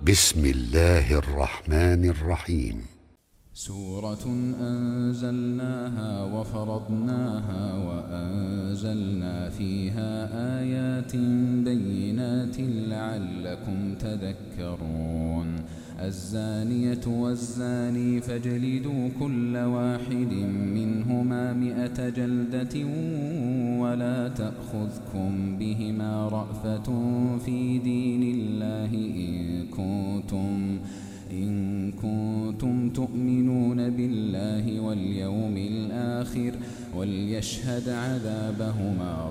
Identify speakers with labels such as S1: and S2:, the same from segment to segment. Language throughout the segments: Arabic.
S1: بسم الله الرحمن الرحيم.
S2: سورة أنزلناها وفرضناها وأنزلنا فيها آيات بينات لعلكم تذكرون. الزانية والزاني فاجلدوا كل واحد منهما 100 جلدة ولا تأخذكم بهما رأفة في دين الله إن كنتم تؤمنون بالله واليوم الآخر وليشهد عذابهما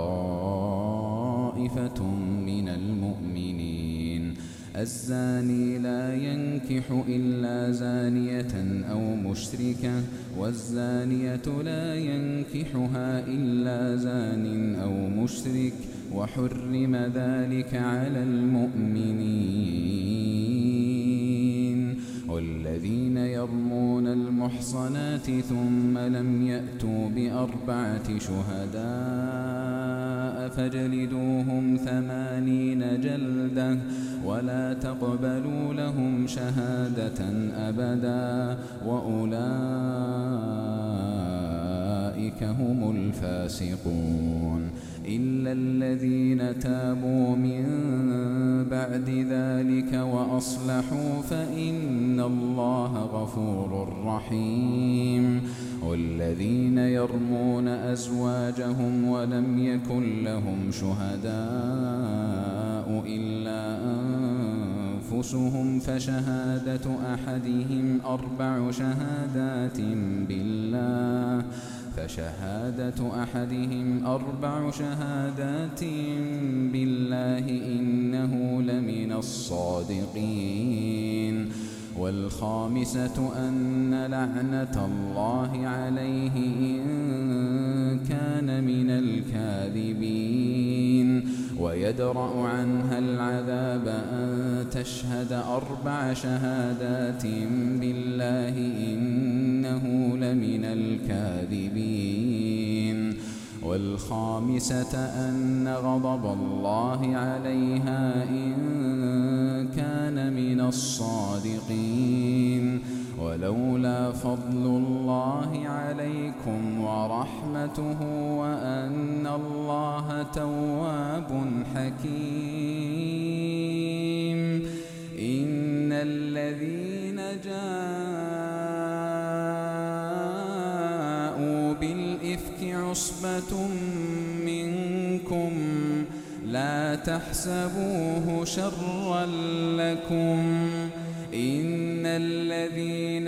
S2: طائفة من المؤمنين. الزاني لا ينكح إلا زانية أو مشركة والزانية لا ينكحها إلا زان أو مشرك وحرم ذلك على المؤمنين. والذين يرمون المحصنات ثم لم يأتوا ب4 شهداء فاجلدوهم 80 جلدة ولا تقبلوا لهم شهادة أبدا وأولئك هم الفاسقون. إلا الذين تابوا من بعد ذلك وأصلحوا فإن الله غفور رحيم. والذين يرمون أزواجهم ولم يكن لهم شهداء إلا أنفسهم فشهادة أحدهم 4 شهادات بالله إنه لمن الصادقين. والخامسة أن لعنة الله عليه إن كان من الكاذبين. ويدرأ عنها العذاب أن تشهد 4 شهادات بالله إنه لمن الكاذبين. والخامسة أن غضب الله عليها إن كان من الصادقين. ولولا فضل الله عليكم ورحمته وأن الله تواب حكيم. إن الذين جاءوا بالإفك عصبة منكم لا تحسبوه شرا لكم. إن الذين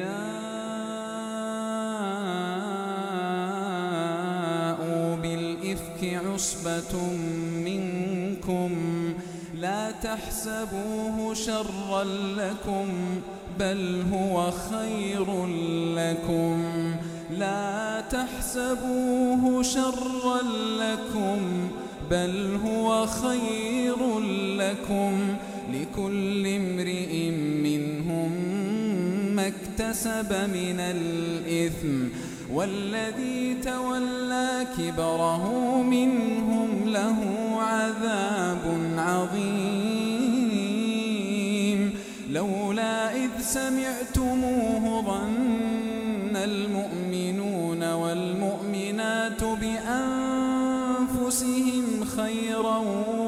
S2: جاءوا بالإفك عصبة منكم لا تحسبوه شرا لكم بل هو خير لكم. لا تحسبوه شرا لكم بل هو خير لكم. لكل امرئ منهم ما اكتسب من الإثم والذي تولى كبره منهم له عذاب عظيم. لولا إذ سمعتموه ظن المؤمنون والمؤمنات بأنفسهم خيرا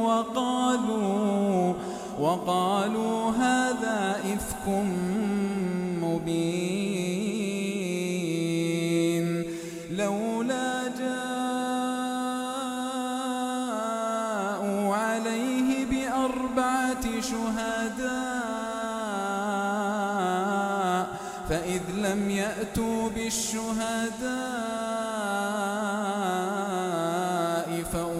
S2: وقالوا هذا إفك مبين. لولا جاءوا عليه ب4 شهداء فإذ لم يأتوا بالشهداء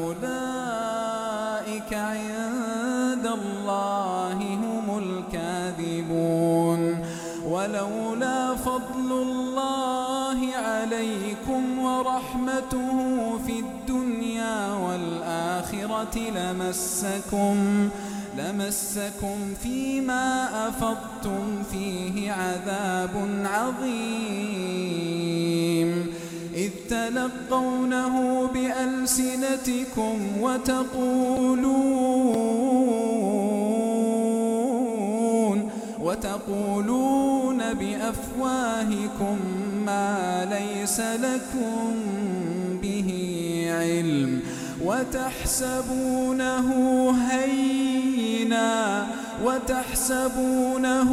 S2: فأولئك عند الله هم الكاذبون. ولولا فضل الله عليكم ورحمته في الدنيا والآخرة لمسكم فيما أفضتم فيه عذاب عظيم. إذ تلقونه بألسنتكم وتقولون وتقولون بأفواهكم ما ليس لكم به علم وتحسبونه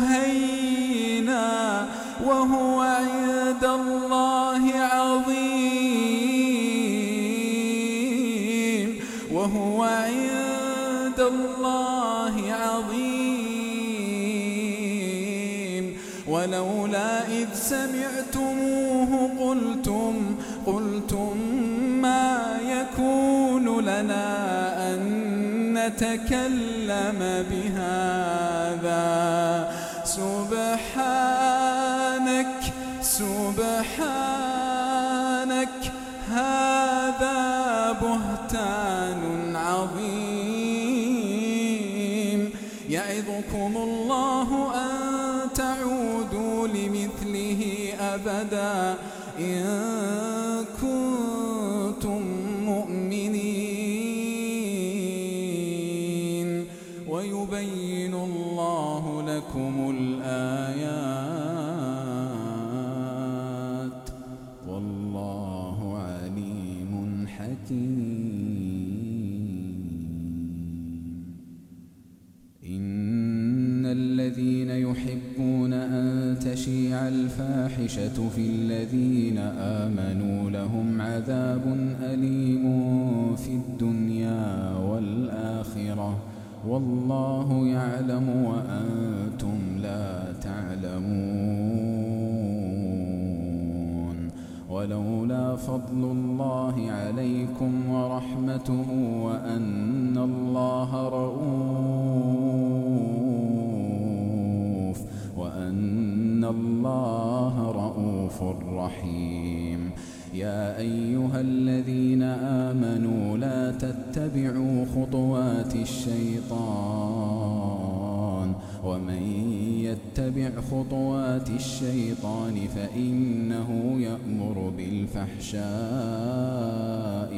S2: هينا وهو عند الله عظيم ولولا إذ سمعتموه قلتم ما يكون لنا أن نتكلم بهذا سبحانك هذا بهتان عظيم يعظكم الله أن تعودوا لمثله أبدا إن كنتم مؤمنين ويبين الله لكم الآيات والله عليم حكيم. إن الذين يحبون أن تشيع الفاحشة في الذين آمنوا لهم عذاب أليم في الدنيا والآخرة والله يعلم وأنتم لا تعلمون. ولولا فضل الله عليكم ورحمته وأن الله رؤوف رحيم. يا أيها الذين آمنوا لا تتبعوا خطوات الشيطان ومن يتبع خطوات الشيطان فإنه يأمر بالفحشاء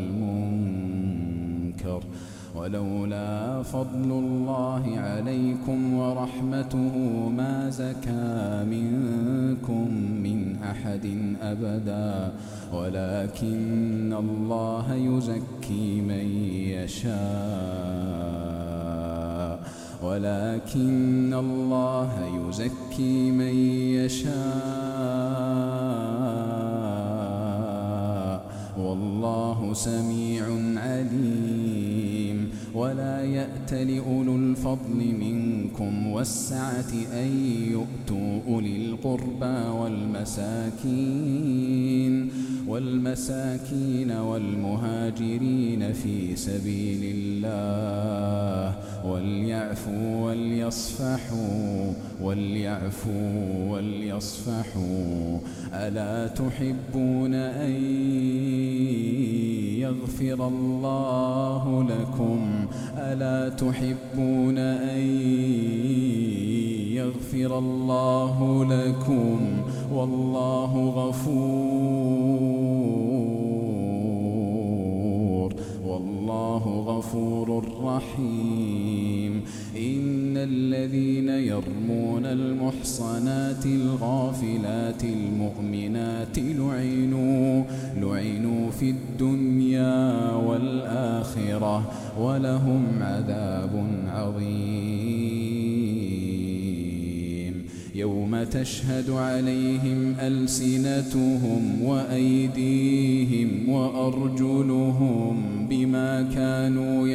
S2: والمنكر. ولولا فضل الله عليكم ورحمته ما زكى منكم من أحد أبدا ولكن الله يزكي من يشاء والله سميع عليم. ولا يأت لأولو الفضل منكم والسعة أن يؤتوا أولي القربى والمساكين والمهاجرين في سبيل الله وليعفوا وليصفحوا ألا تحبون أن يغفر الله لكم والله غفور رحيم. إن الذين يرمون المحصنات الغافلات المؤمنات لعنوا في الدنيا والآخرة ولهم عذاب عظيم. يوم تشهد عليهم ألسنتهم وأيديهم وأرجلهم بما كانوا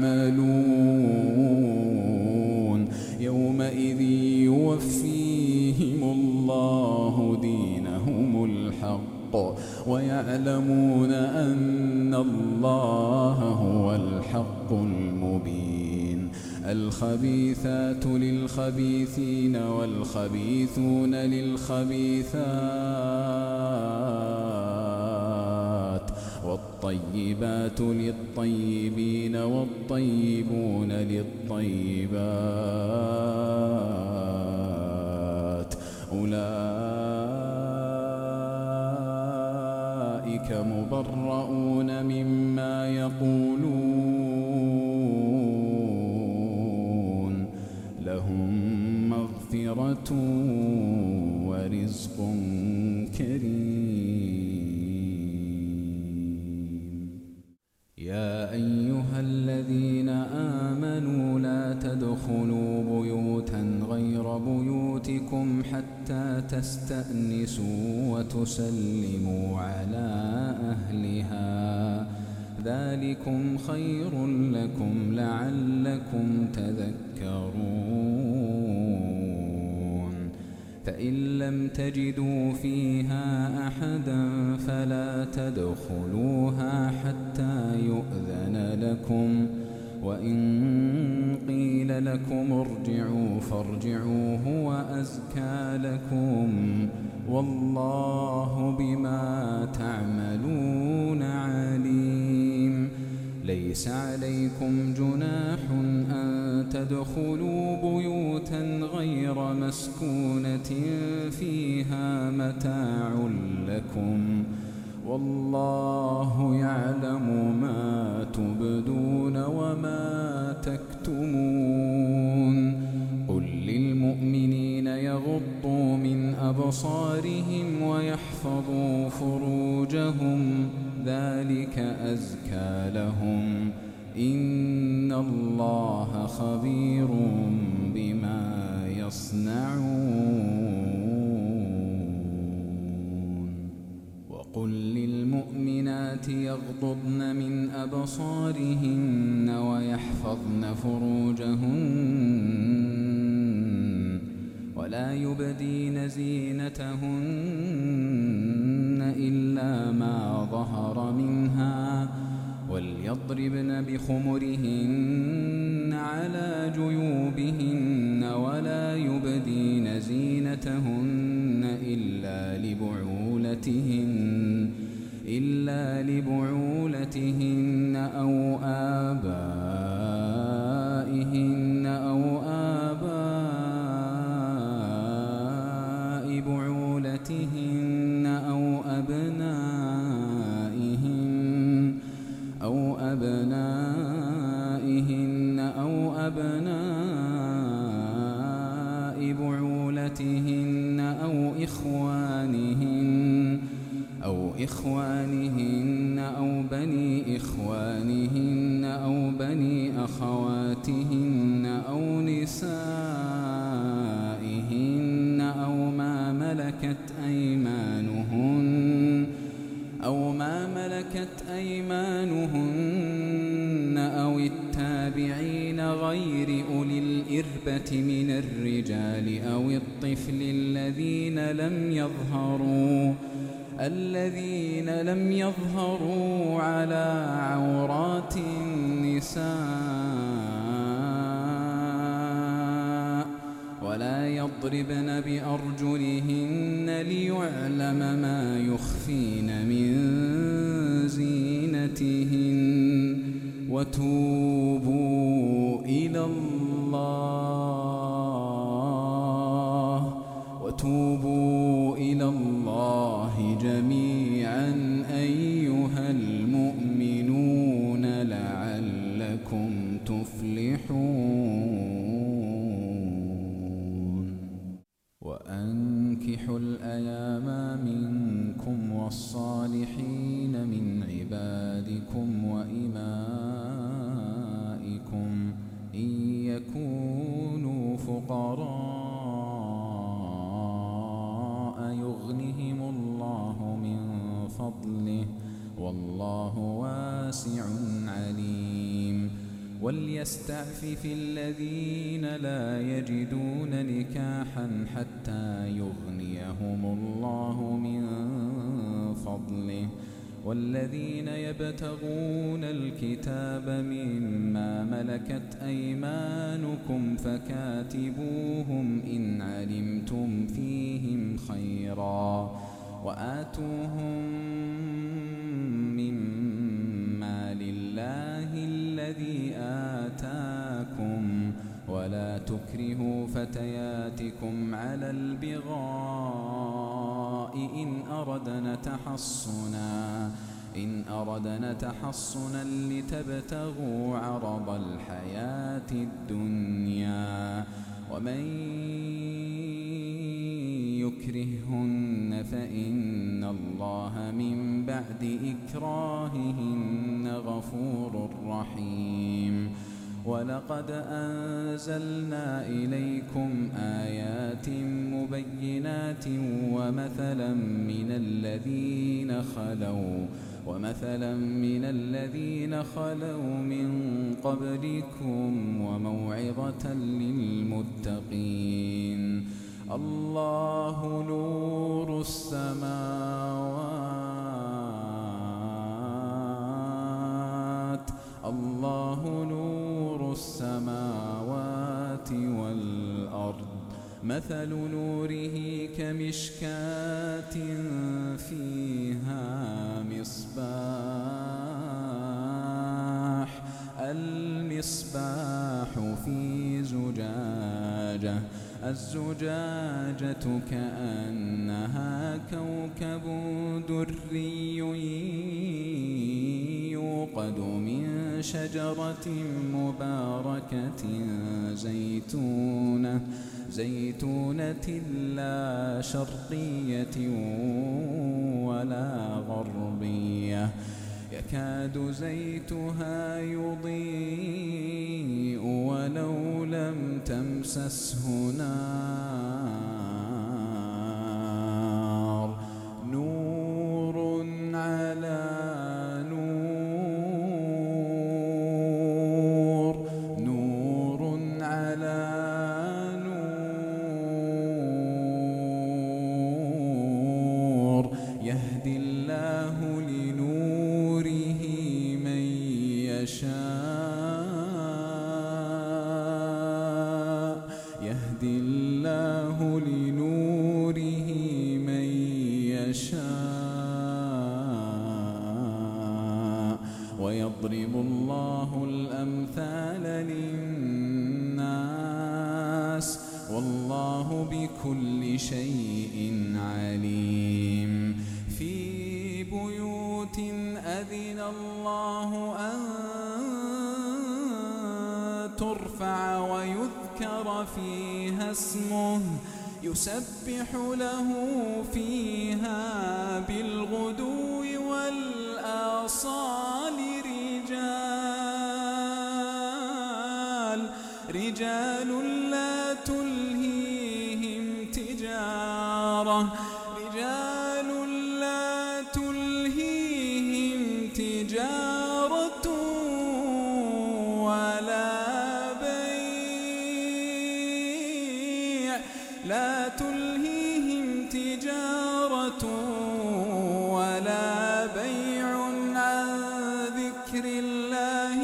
S2: يعملون يومئذ يوفيهم الله دينهم الحق ويعلمون أن الله هو الحق المبين. الخبيثات للخبيثين والخبيثون للخبيثات والطيبات للطيبين والطيبون للطيبات أولئك مبرؤون مما يقولون لهم ومغفرة ورزق كريم. يا أيها الذين آمنوا لا تدخلوا بيوتا غير بيوتكم حتى تستأنسوا وتسلموا على أهلها، ذلكم خير لكم لعلكم تذكرون. فإن لم تجدوا فيها أحدا فلا تدخلوها حتى يؤذن لكم، وإن قيل لكم ارجعوا فارجعوا هو أزكى لكم، والله بما تعملون عليم. ليس عليكم جناح أن تدخلوا بيوتا غير مسكونة فيها متاع لكم، والله يعلم ما تبدون وما تكتمون. قل للمؤمنين يغضوا من أبصارهم ويحفظوا فروجهم، ذلك أزكى لهم، إن الله خبير بما يصنعون. وقل للمؤمنات يغضضن من أبصارهن ويحفظن فروجهن ولا يبدين زينتهن إلا ما ظهر منها، وليضربن بخمرهن على جيوبهن ولا يبدين زينتهن إلا لبعولتهن أو آبائهن أو آباء بعولتهن أو أبنائهن أو أبناء بعولتهن أو إخوانهن أو بني إخوانهن أو بني أخواتهن أو نسائهن أو ما ملكت أيمانهن أو التابعين غير أولي الإربة من الرجال أو الطفل الذين لم يظهروا على عورات النساء، ولا يضربن بأرجلهن ليعلم ما يخفين من زينتهن. وتوبوا إلى الله جميعا أيها المؤمنون لعلكم تفلحون. وأنكحوا الأيام منكم والصالحين من عبادكم وإمائكم إن يكونوا فقراء يغنهم الله من فضله، والله واسع عليم. وليستعفف الذين لا يجدون نكاحا حتى يغنيهم الله من فضله، والذين يبتغون الكتاب مما ملكت أيمانكم فكاتبوهم إن علمتم فيهم خيرا، وآتوهم مما لله الذي آتاكم، ولا تكرهوا فتياتكم على البغاء إن أردنا تحصنا لتبتغوا عرض الحياة الدنيا، ومن يكرههن فإن الله من بعد إكراههن غفور رحيم. ولقد أنزلنا إليكم آيات مبينات ومثلا من الذين خلوا من قبلكم وموعظة للمتقين. الله نور السماوات والأرض. مثل نوره كمشكاة فيها المصباح في زجاجة، الزجاجة كأنها كوكب دري يوقد من شجرة مباركة زيتونة لا شرقية ولا غربية، يكاد زيتها يضيء ولو لم تمسسه نار، نور على نور، نور على نور، يهدي الله لنوره من يشاء، يهدي الله لنوره من يشاء، ويضرب الله الأمثال للناس والله بكل شيء عليم. في بيوت أذن الله أن ترفع ويذكر فيها اسمه يسبح له فيها بالغدو والآصال رجال لا تلهيهم تجارة ولا بيع عن ذكر الله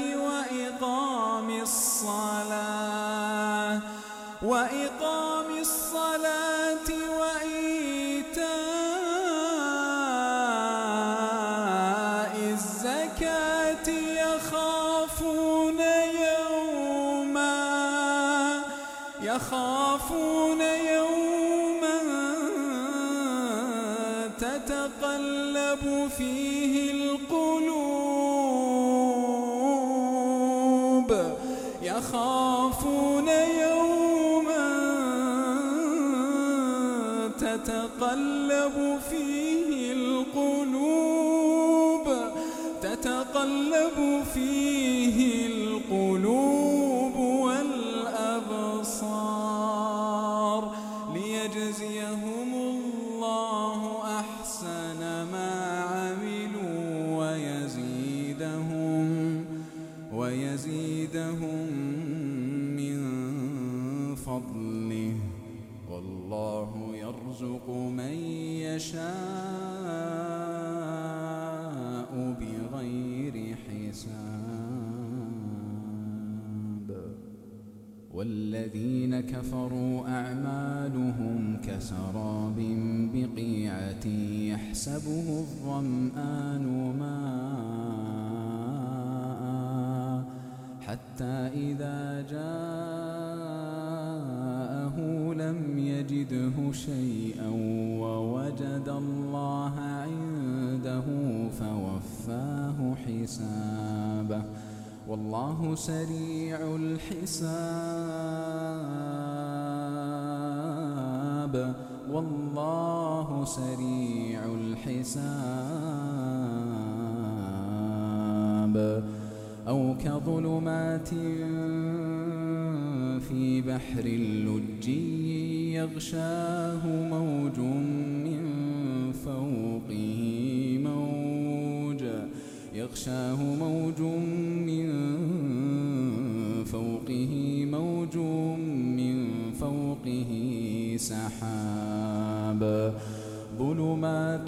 S2: وإقام الصلاة وإيتاء الزكاة يخافون يوما تتقلب فيه القلوب، يخافون يوما تتقلب فيه القلوب والأبصار، ليجزيهم الله أحسن ما عملوا ويزيدهم من فضله، والله يرزق من يشاء بغير حساب. والذين كفروا أعمالهم كسراب بقيعة يحسبه الظمآن ماء حتى إذا جاءه لم يجده شيئا ووجد الله عنده فوفاه حسابه، والله سريع الحساب. والله سريع الحساب. أو كظلمات في بحر لجي يغشاه موج من فوقه سحاب ظلمات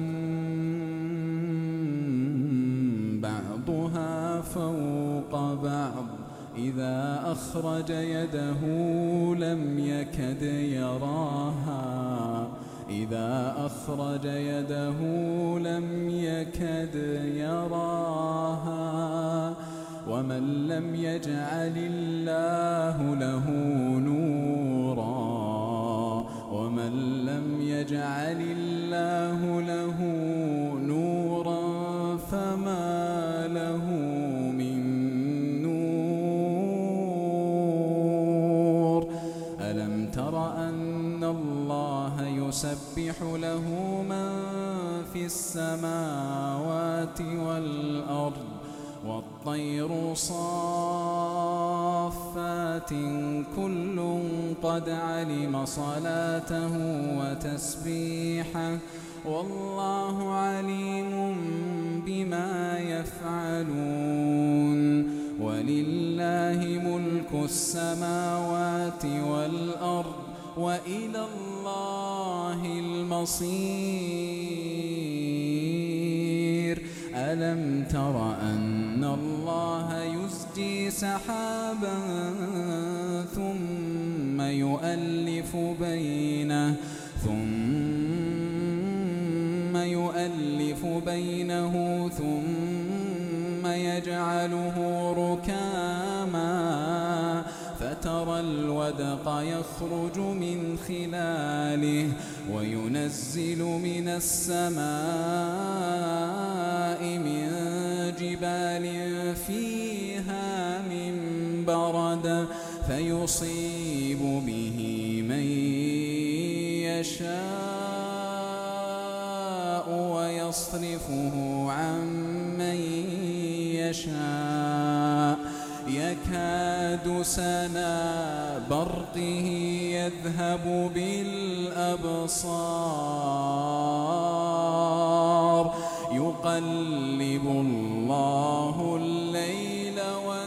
S2: بعضها فوق بعض إذا أخرج يده لم يكد يراها ومن لم يجعل الله له نورا فما له من نور. ألم تر أن الله يسبح له من في السماوات والأرض والطير صافات كل قد علم صلاته وتسبيحه والله عليم بما يفعلون. ولله ملك السماوات والأرض وإلى الله المصير. ألم تر أن الله يزجي سحابا ثم يؤلف بينه ثم يجعله ركاما فترى الودق يخرج من خلاله وينزل من السماء من جبال فيها من برد فيصيب به من يشاء ويصرفه عن من يشاء يكاد سنا برقه يذهب بالأبصار يقلب الله الليل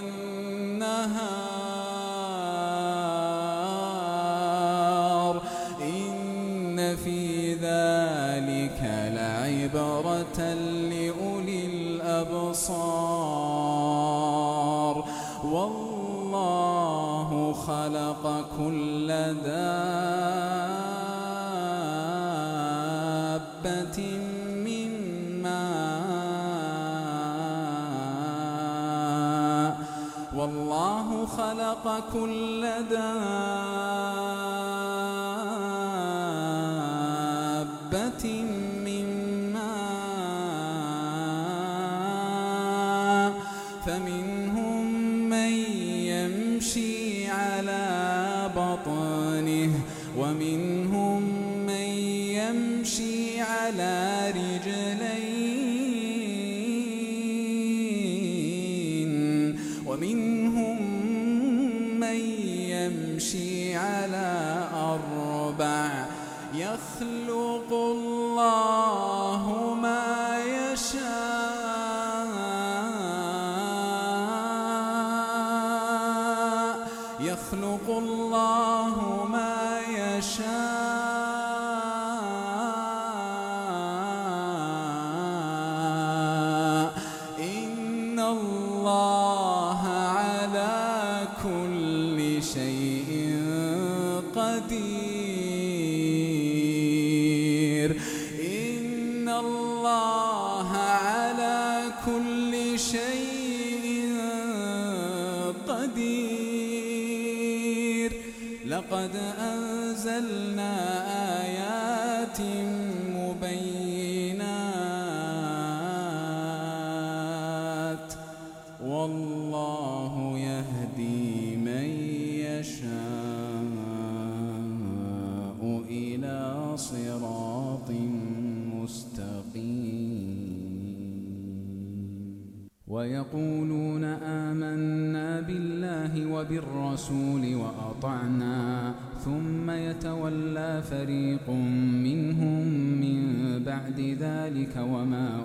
S2: والنهار إن في ذلك لعبرة لأولي الأبصار. والله خلق كل دابة من ماء والله خلق كل دابة من ماء فمنهم من يمشي على بطنه ومنهم من يمشي على رجلين ومنهم من يمشي على أربع يخلق الله ما يشاء إن الله على كل شيء قدير. إن الله على كل شيء قدير. لقد أنزلنا آيات مبينات والله يهدي من يشاء إلى صراط مستقيم. ويقولون آمنا بالله وبالرسول وأطعنا ثم يتولى فريق منهم من بعد ذلك وما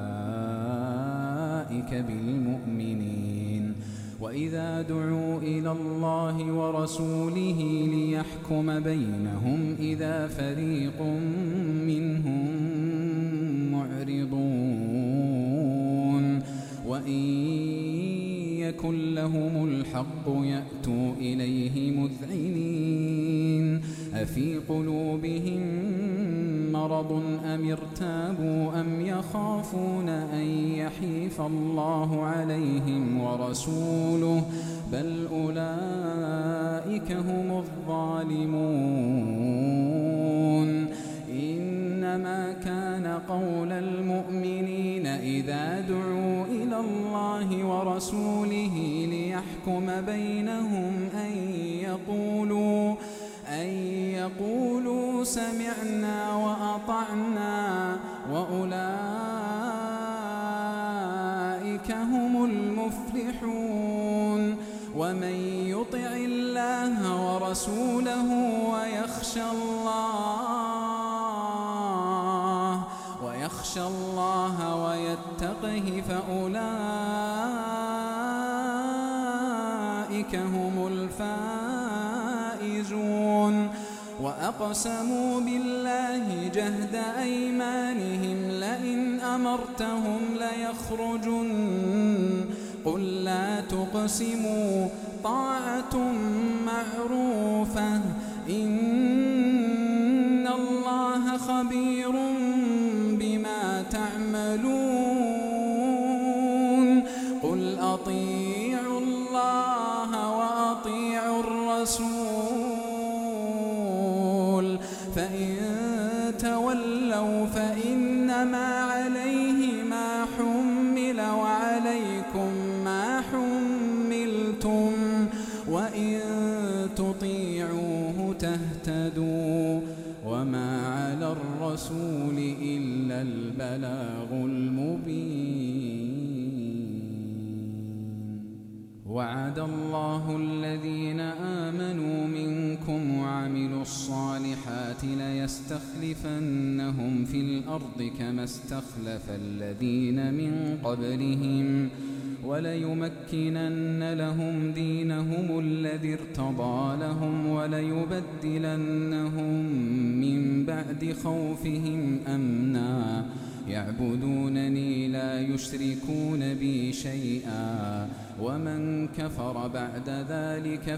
S2: أولئك بالمؤمنين. وإذا دعوا إلى الله ورسوله ليحكم بينهم إذا فريق منهم معرضون. وإن يكن لهم الحق يأتوا إليه مذعنين. أفي قلوبهم مرض أم ارتابوا أم يخافون أن يحيف الله عليهم ورسوله بل أولئك هم الظالمون. إنما كان قول المؤمنين إذا دعوا إلى الله ورسوله ليحكم بينهم أن يقولوا سمعنا وأطعنا وأولئك هم المفلحون. ومن يطع الله ورسوله ويخشى الله ويتقه فأولئك هم الفائزون. وأقسموا بالله جهد أيمانهم لئن أمرتهم ليخرجن قل لا تقسموا طاعة معروفة إن الله خبير بما تعملون. قل أطيعوا الله وأطيعوا الرسول فإن تولوا فإنما عليه ما حمل وعليكم ما حملتم وإن تطيعوه تهتدوا وما على الرسول إلا البلاغ المبين. وعد الله الذين آمنوا منكم وعملوا الصالحات ليستخلفنهم في الأرض كما استخلف الذين من قبلهم وليمكنن لهم دينهم الذي ارتضى لهم وليبدلنهم من بعد خوفهم أمنا يعبدونني لا يشركون بي شيئا ومن كفر بعد ذلك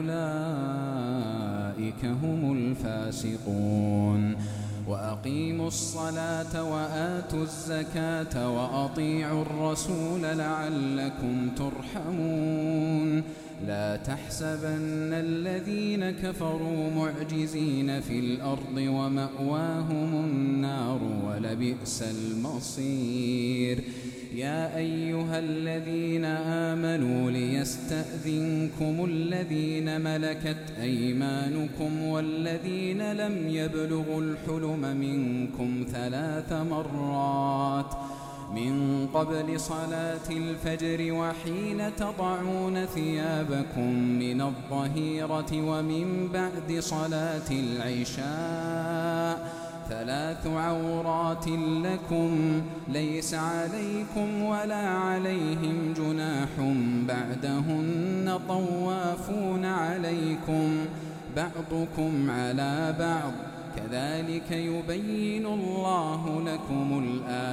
S2: فأولئك هم الفاسقون. وأقيموا الصلاة وآتوا الزكاة وأطيعوا الرسول لعلكم ترحمون. لا تحسبن الذين كفروا معجزين في الأرض ومأواهم النار ولبئس المصير. يا أيها الذين آمنوا ليستأذنكم الذين ملكت أيمانكم والذين لم يبلغوا الحلم منكم 3 مرات من قبل صلاة الفجر وحين تضعون ثيابكم من الظهيرة ومن بعد صلاة العشاء 3 عورات لكم ليس عليكم ولا عليهم جناح بعدهن طوافون عليكم بعضكم على بعض كذلك يبين الله لكم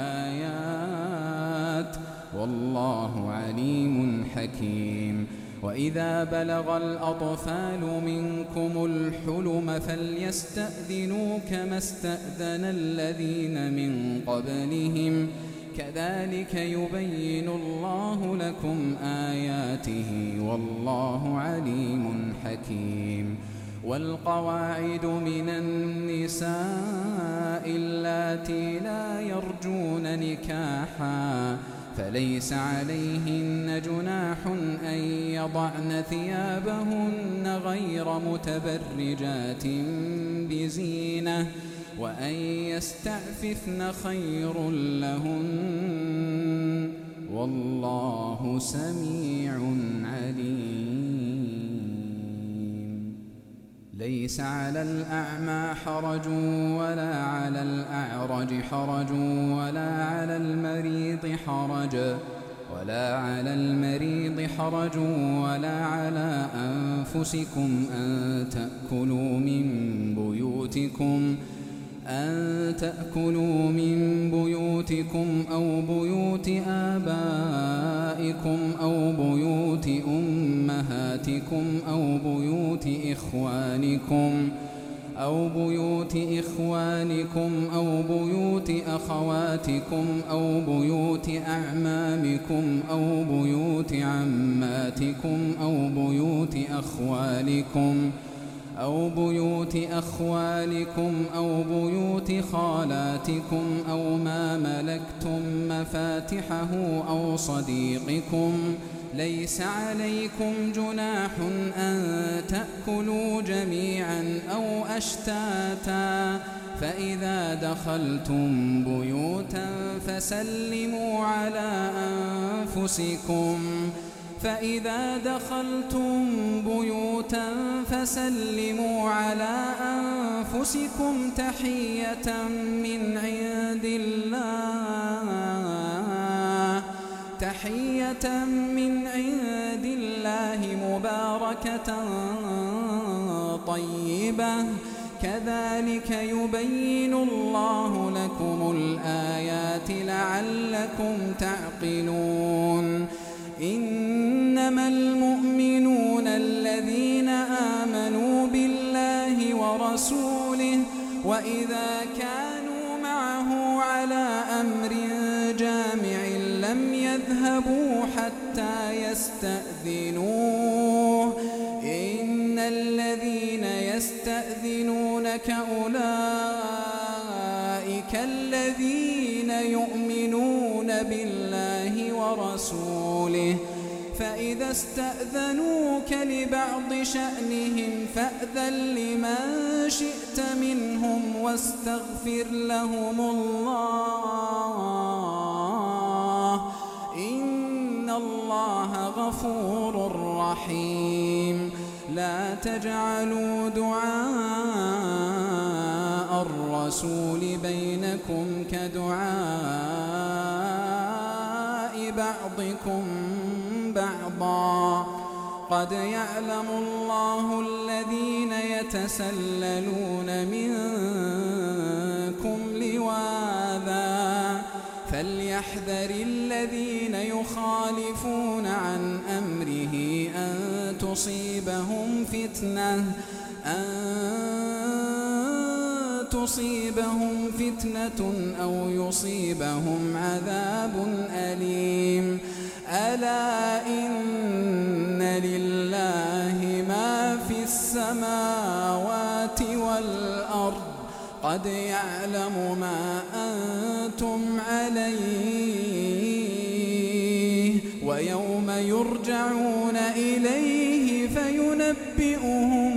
S2: الآيات والله عليم حكيم. وإذا بلغ الأطفال منكم الحلم فليستأذنوا كما استأذن الذين من قبلهم كذلك يبين الله لكم آياته والله عليم حكيم. والقواعد من النساء اللاتي لا يرجون نكاحا فليس عليهن جناح أن يضعن ثيابهن غير متبرجات بزينة وأن يستعففن خير لهن والله سميع عليم. ليس على الأعمى حرج ولا على الأعرج حرج ولا على المريض حرج ولا على أنفسكم أن تأكلوا من بيوتكم أو بيوت آبائكم أو بيوت أمهاتكم أو بيوت إخوانكم أو بيوت أخواتكم أو بيوت أعمامكم أو بيوت عماتكم أو بيوت أخوالكم أو بيوت خالاتكم أو ما ملكتم مفاتحه أو صديقكم. ليس عليكم جناح أن تأكلوا جميعا أو أشتاتا فإذا دخلتم بيوتا فسلموا على أنفسكم تحية من عند الله مباركة طيبة كذلك يبين الله لكم الآيات لعلكم تعقلون. إنما المؤمنون الذين آمنوا بالله ورسوله وإذا كانوا معه على أمر جامع لم يذهبوا حتى يستأذنوه. إن الذين يستأذنونك أولئك الذين يؤمنون بالله ورسوله فإذا استأذنوك لبعض شأنهم فأذن لمن شئت منهم واستغفر لهم الله إن الله غفور رحيم. لا تجعلوا دعاء الرسول بينكم كدعاء بعضكم بعضا قد يعلم الله الذين يتسللون منكم لواذا فليحذر الذين يخالفون عن أمره أن تصيبهم فتنة أو يصيبهم عذاب أليم. ألا إن لله ما في السماوات والأرض قد يعلم ما أنتم عليه ويوم يرجعون إليه فينبئهم